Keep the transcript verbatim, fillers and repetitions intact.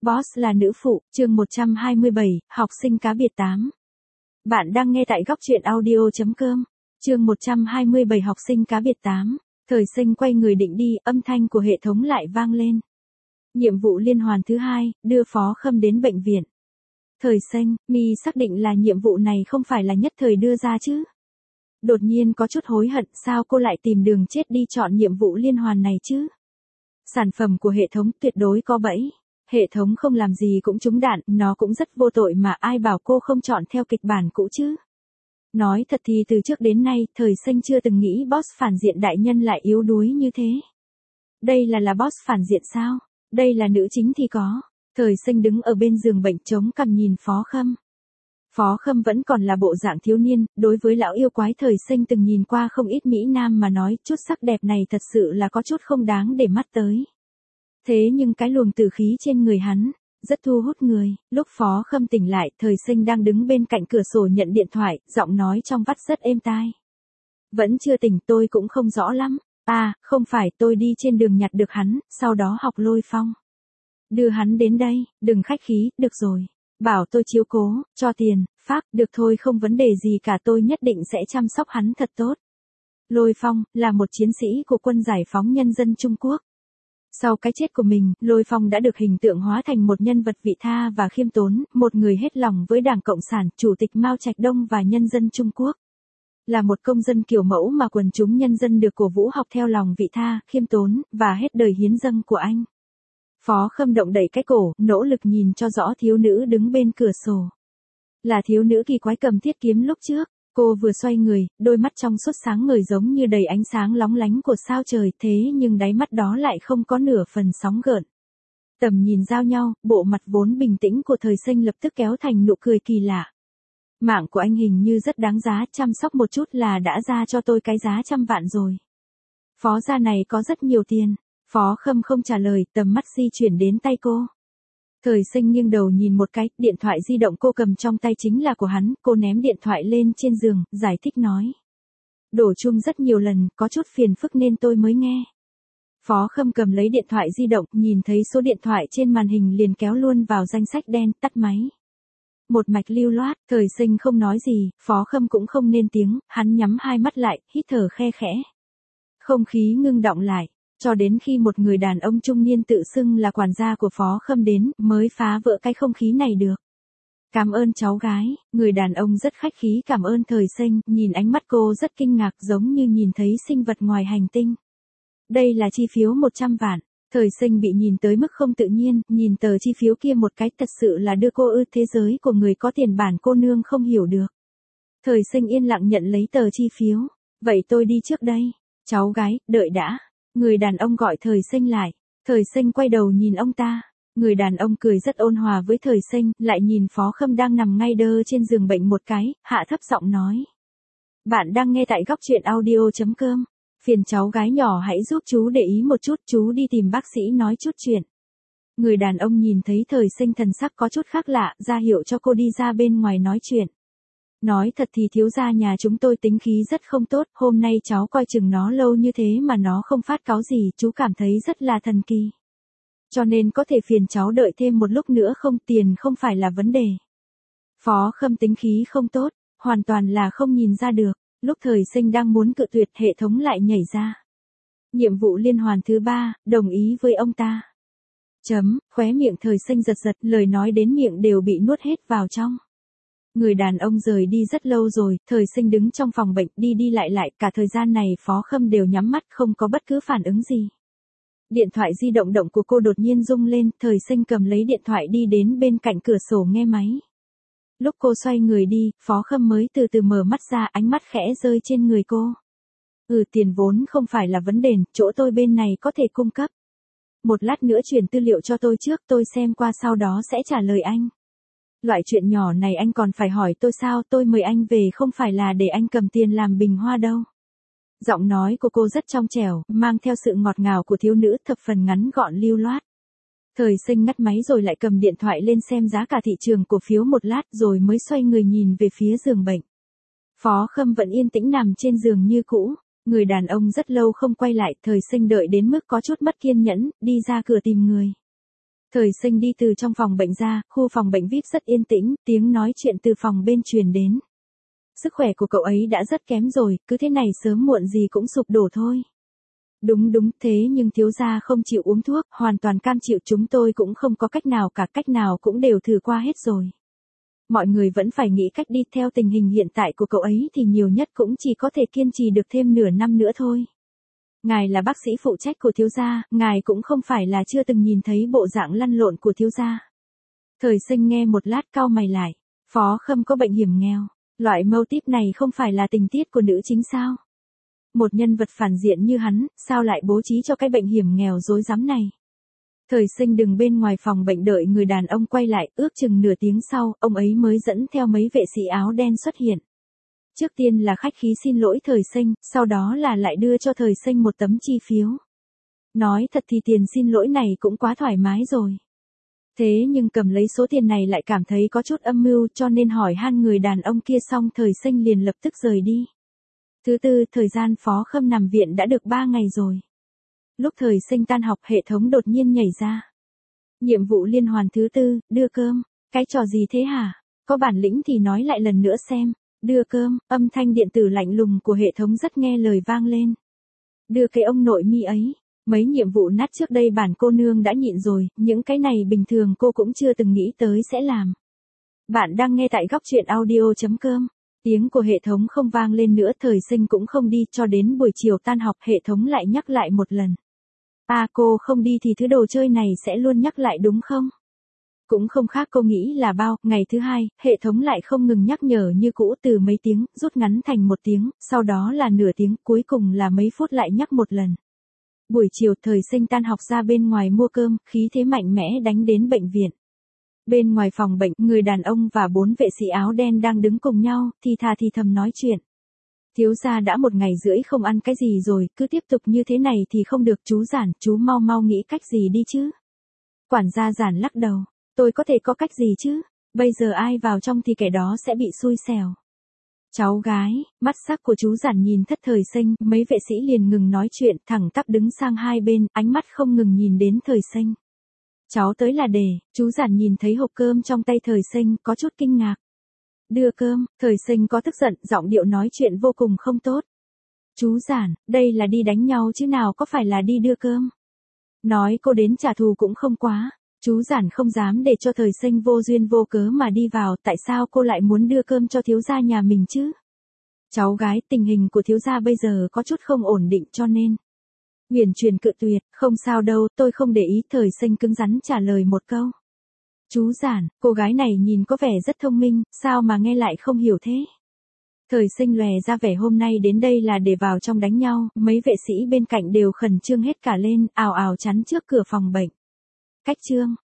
Boss là nữ phụ, chương một trăm hai mươi bảy, học sinh cá biệt tám. Bạn đang nghe tại góc truyện audio.com. Chương một trăm hai mươi bảy học sinh cá biệt tám. Thời sinh quay người định đi, âm thanh của hệ thống lại vang lên. Nhiệm vụ liên hoàn thứ hai, đưa Phó Khâm đến bệnh viện. Thời sinh, mi xác định là nhiệm vụ này không phải là nhất thời đưa ra chứ. Đột nhiên có chút hối hận, sao cô lại tìm đường chết đi chọn nhiệm vụ liên hoàn này chứ? Sản phẩm của hệ thống tuyệt đối có bẫy. Hệ thống không làm gì cũng trúng đạn, nó cũng rất vô tội mà ai bảo cô không chọn theo kịch bản cũ chứ. Nói thật thì từ trước đến nay, thời sinh chưa từng nghĩ boss phản diện đại nhân lại yếu đuối như thế. Đây là là boss phản diện sao? Đây là nữ chính thì có. Thời sinh đứng ở bên giường bệnh chống cằm nhìn Phó Khâm. Phó Khâm vẫn còn là bộ dạng thiếu niên, đối với lão yêu quái thời sinh từng nhìn qua không ít mỹ nam mà nói chút sắc đẹp này thật sự là có chút không đáng để mắt tới. Thế nhưng cái luồng tử khí trên người hắn, rất thu hút người. Lúc Phó Khâm tỉnh lại, thời sinh đang đứng bên cạnh cửa sổ nhận điện thoại, giọng nói trong vắt rất êm tai. Vẫn chưa tỉnh, tôi cũng không rõ lắm. À, không phải, tôi đi trên đường nhặt được hắn, sau đó học Lôi Phong. Đưa hắn đến đây, đừng khách khí, được rồi. Bảo tôi chiếu cố, cho tiền, pháp, được thôi, không vấn đề gì cả, tôi nhất định sẽ chăm sóc hắn thật tốt. Lôi Phong, là một chiến sĩ của quân giải phóng nhân dân Trung Quốc. Sau cái chết của mình, Lôi Phong đã được hình tượng hóa thành một nhân vật vị tha và khiêm tốn, một người hết lòng với Đảng Cộng sản, Chủ tịch Mao Trạch Đông và nhân dân Trung Quốc. Là một công dân kiểu mẫu mà quần chúng nhân dân được cổ vũ học theo lòng vị tha, khiêm tốn, và hết đời hiến dâng của anh. Phó Khâm động đẩy cái cổ, nỗ lực nhìn cho rõ thiếu nữ đứng bên cửa sổ. Là thiếu nữ kỳ quái cầm thiết kiếm lúc trước. Cô vừa xoay người, đôi mắt trong suốt sáng ngời giống như đầy ánh sáng lóng lánh của sao trời, thế nhưng đáy mắt đó lại không có nửa phần sóng gợn. Tầm nhìn giao nhau, bộ mặt vốn bình tĩnh của thời sinh lập tức kéo thành nụ cười kỳ lạ. Mạng của anh hình như rất đáng giá, chăm sóc một chút là đã ra cho tôi cái giá trăm vạn rồi. Phó gia này có rất nhiều tiền. Phó Khâm không trả lời, tầm mắt di chuyển đến tay cô. Thời sinh nghiêng đầu nhìn một cái, điện thoại di động cô cầm trong tay chính là của hắn, cô ném điện thoại lên trên giường, giải thích nói. Đổ chuông rất nhiều lần, có chút phiền phức nên tôi mới nghe. Phó Khâm cầm lấy điện thoại di động, nhìn thấy số điện thoại trên màn hình liền kéo luôn vào danh sách đen, tắt máy. Một mạch lưu loát, thời sinh không nói gì, Phó Khâm cũng không nên tiếng, hắn nhắm hai mắt lại, hít thở khe khẽ. Không khí ngưng đọng lại. Cho đến khi một người đàn ông trung niên tự xưng là quản gia của Phó Khâm đến, mới phá vỡ cái không khí này được. Cảm ơn cháu gái, người đàn ông rất khách khí cảm ơn thời sinh, nhìn ánh mắt cô rất kinh ngạc giống như nhìn thấy sinh vật ngoài hành tinh. Đây là chi phiếu một trăm vạn, thời sinh bị nhìn tới mức không tự nhiên, nhìn tờ chi phiếu kia một cái thật sự là đưa cô ư thế giới của người có tiền bản cô nương không hiểu được. Thời sinh yên lặng nhận lấy tờ chi phiếu, vậy tôi đi trước đây, cháu gái, đợi đã. Người đàn ông gọi thời sinh lại. Thời sinh quay đầu nhìn ông ta. Người đàn ông cười rất ôn hòa với thời sinh, lại nhìn Phó Khâm đang nằm ngay đơ trên giường bệnh một cái, hạ thấp giọng nói. Bạn đang nghe tại góc truyện audio.com. Phiền cháu gái nhỏ hãy giúp chú để ý một chút, chú đi tìm bác sĩ nói chút chuyện. Người đàn ông nhìn thấy thời sinh thần sắc có chút khác lạ, ra hiệu cho cô đi ra bên ngoài nói chuyện. Nói thật thì thiếu gia nhà chúng tôi tính khí rất không tốt, hôm nay cháu coi chừng nó lâu như thế mà nó không phát cáu gì, chú cảm thấy rất là thần kỳ. Cho nên có thể phiền cháu đợi thêm một lúc nữa không, tiền không phải là vấn đề. Phó Khâm tính khí không tốt, hoàn toàn là không nhìn ra được, lúc thời sinh đang muốn cự tuyệt hệ thống lại nhảy ra. Nhiệm vụ liên hoàn thứ ba, đồng ý với ông ta. Chấm, khóe miệng thời sinh giật giật, lời nói đến miệng đều bị nuốt hết vào trong. Người đàn ông rời đi rất lâu rồi, thời sinh đứng trong phòng bệnh đi đi lại lại, cả thời gian này Phó Khâm đều nhắm mắt không có bất cứ phản ứng gì. Điện thoại di động động của cô đột nhiên rung lên, thời sinh cầm lấy điện thoại đi đến bên cạnh cửa sổ nghe máy. Lúc cô xoay người đi, Phó Khâm mới từ từ mở mắt ra, ánh mắt khẽ rơi trên người cô. Ừ, tiền vốn không phải là vấn đề, chỗ tôi bên này có thể cung cấp. Một lát nữa chuyển tư liệu cho tôi trước, tôi xem qua sau đó sẽ trả lời anh. Loại chuyện nhỏ này anh còn phải hỏi tôi sao, tôi mời anh về không phải là để anh cầm tiền làm bình hoa đâu. Giọng nói của cô rất trong trẻo, mang theo sự ngọt ngào của thiếu nữ thập phần ngắn gọn lưu loát. Thời sinh ngắt máy rồi lại cầm điện thoại lên xem giá cả thị trường cổ phiếu một lát rồi mới xoay người nhìn về phía giường bệnh. Phó Khâm vẫn yên tĩnh nằm trên giường như cũ, người đàn ông rất lâu không quay lại, thời sinh đợi đến mức có chút mất kiên nhẫn, đi ra cửa tìm người. Thời Sinh đi từ trong phòng bệnh ra, khu phòng bệnh vi ai pi rất yên tĩnh, tiếng nói chuyện từ phòng bên truyền đến. Sức khỏe của cậu ấy đã rất kém rồi, cứ thế này sớm muộn gì cũng sụp đổ thôi. Đúng đúng, thế nhưng thiếu gia không chịu uống thuốc, hoàn toàn cam chịu, chúng tôi cũng không có cách nào cả, cách nào cũng đều thử qua hết rồi. Mọi người vẫn phải nghĩ cách đi, theo tình hình hiện tại của cậu ấy thì nhiều nhất cũng chỉ có thể kiên trì được thêm nửa năm nữa thôi. Ngài là bác sĩ phụ trách của thiếu gia, ngài cũng không phải là chưa từng nhìn thấy bộ dạng lăn lộn của thiếu gia. Thời Sinh nghe một lát cau mày lại, Phó Khâm có bệnh hiểm nghèo, loại mâu típ này không phải là tình tiết của nữ chính sao? Một nhân vật phản diện như hắn, sao lại bố trí cho cái bệnh hiểm nghèo rối rắm này? Thời Sinh đứng bên ngoài phòng bệnh đợi người đàn ông quay lại, ước chừng nửa tiếng sau, ông ấy mới dẫn theo mấy vệ sĩ áo đen xuất hiện. Trước tiên là khách khí xin lỗi Thời Sinh, sau đó là lại đưa cho Thời Sinh một tấm chi phiếu. Nói thật thì tiền xin lỗi này cũng quá thoải mái rồi. Thế nhưng cầm lấy số tiền này lại cảm thấy có chút âm mưu, cho nên hỏi han người đàn ông kia xong Thời Sinh liền lập tức rời đi. Thứ tư, thời gian Phó Khâm nằm viện đã được ba ngày rồi. Lúc Thời Sinh tan học, hệ thống đột nhiên nhảy ra. Nhiệm vụ liên hoàn thứ tư, đưa cơm. Cái trò gì thế hả? Có bản lĩnh thì nói lại lần nữa xem. Đưa cơm, âm thanh điện tử lạnh lùng của hệ thống rất nghe lời vang lên. Đưa cái ông nội mi ấy. Mấy nhiệm vụ nát trước đây bản cô nương đã nhịn rồi, những cái này bình thường cô cũng chưa từng nghĩ tới sẽ làm. Bạn đang nghe tại góc truyện audio chấm com. Tiếng của hệ thống không vang lên nữa, Thời Sinh cũng không đi, cho đến buổi chiều tan học hệ thống lại nhắc lại một lần. À, cô không đi thì thứ đồ chơi này sẽ luôn nhắc lại đúng không? Cũng không khác cô nghĩ là bao, ngày thứ hai, hệ thống lại không ngừng nhắc nhở như cũ, từ mấy tiếng, rút ngắn thành một tiếng, sau đó là nửa tiếng, cuối cùng là mấy phút lại nhắc một lần. Buổi chiều Thời Sinh tan học ra bên ngoài mua cơm, khí thế mạnh mẽ đánh đến bệnh viện. Bên ngoài phòng bệnh, người đàn ông và bốn vệ sĩ áo đen đang đứng cùng nhau, thì thà thì thầm nói chuyện. Thiếu gia đã một ngày rưỡi không ăn cái gì rồi, cứ tiếp tục như thế này thì không được, chú Giản, chú mau mau nghĩ cách gì đi chứ. Quản gia Giản lắc đầu, tôi có thể có cách gì chứ, bây giờ ai vào trong thì kẻ đó sẽ bị xui xẻo. Cháu gái, mắt sắc của chú Giản nhìn thất Thời Sinh, mấy vệ sĩ liền ngừng nói chuyện, thẳng tắp đứng sang hai bên, ánh mắt không ngừng nhìn đến Thời Sinh. Cháu tới là để, chú Giản nhìn thấy hộp cơm trong tay Thời Sinh, có chút kinh ngạc. Đưa cơm, Thời Sinh có tức giận, giọng điệu nói chuyện vô cùng không tốt. Chú Giản, đây là đi đánh nhau chứ nào có phải là đi đưa cơm. Nói cô đến trả thù cũng không quá. Chú Giản không dám để cho Thời Sinh vô duyên vô cớ mà đi vào, tại sao cô lại muốn đưa cơm cho thiếu gia nhà mình chứ? Cháu gái, tình hình của thiếu gia bây giờ có chút không ổn định cho nên. Uyển chuyển cự tuyệt, không sao đâu, tôi không để ý, Thời Sinh cứng rắn trả lời một câu. Chú Giản, cô gái này nhìn có vẻ rất thông minh, sao mà nghe lại không hiểu thế? Thời Sinh lòe ra vẻ hôm nay đến đây là để vào trong đánh nhau, mấy vệ sĩ bên cạnh đều khẩn trương hết cả lên, ào ào chắn trước cửa phòng bệnh. Cách chương.